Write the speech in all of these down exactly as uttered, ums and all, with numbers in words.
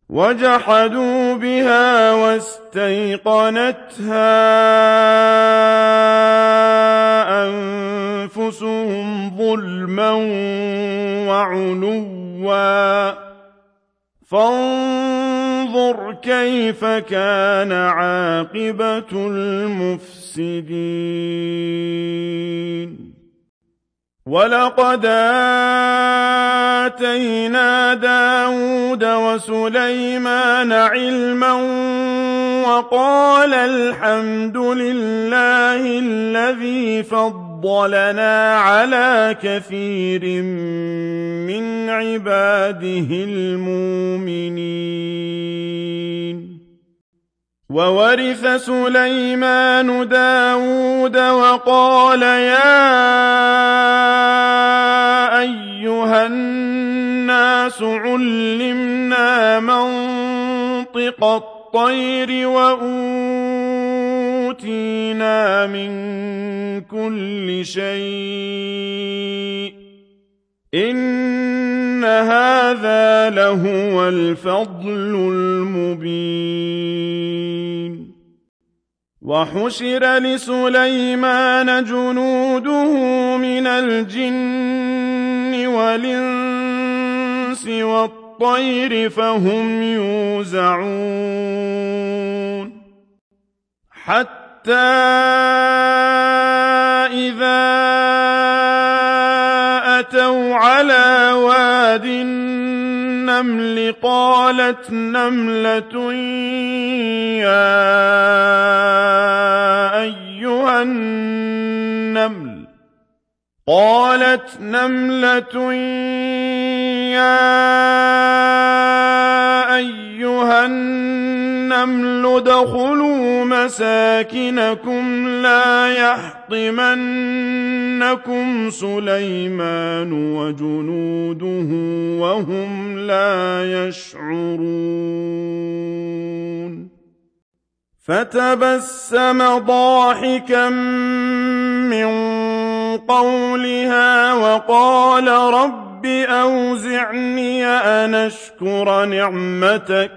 وجحدوا بها واستيقنتها أنفسهم ظلما وعلوا فانظر كيف كان عاقبة المفسدين ولقد آتينا داود وسليمان علما وقال الحمد لله الذي فضلنا على كثير من عباده المؤمنين وورث سليمان داود وقال يا أيها الناس علمنا منطق الطير وأوتينا من كل شيء إن هذا لهو الفضل المبين وحشر لسليمان جنوده من الجن والإنس والطير فهم يوزعون حتى إذا أتوا على واد النمل قالت نملة يا أيها النمل قالت نملة يا أيها النمل ادخلوا مساكنكم لا يحطمنكم سليمان وجنوده وهم لا يشعرون فتبسم ضاحكا من قولها وقال رب أوزعني أن أشكر نعمتك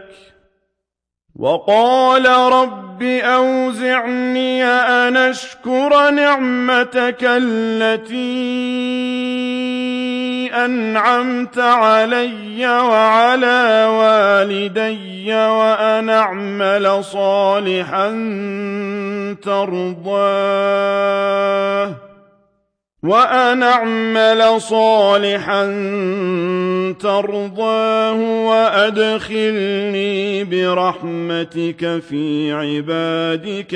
وقال رب أوزعني أن أشكر نعمتك التي أنعمت علي وعلى والدي وأن أعمل صالحا ترضاه وأن أعمل صالحا ترضاه وأدخلني برحمتك في عبادك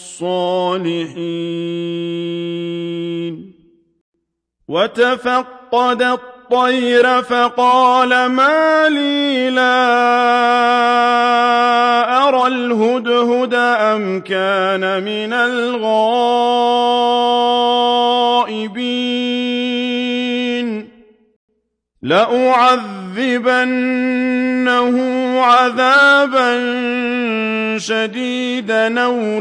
الصالحين وتفقد الطير فقال ما لي لا أرى الهدهد أم كان من الغائبين لأعذبنه عذابا شديدا أو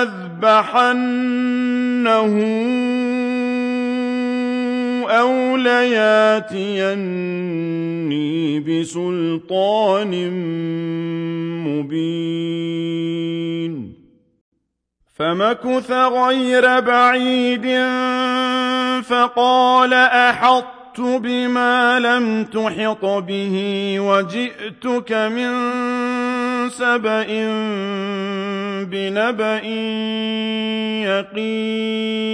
لأذبحنه أو لياتيني بسلطان مبين فمكث غير بعيد فقال أحطت بما لم تحط به وجئتك من سبأ بنبأ يقين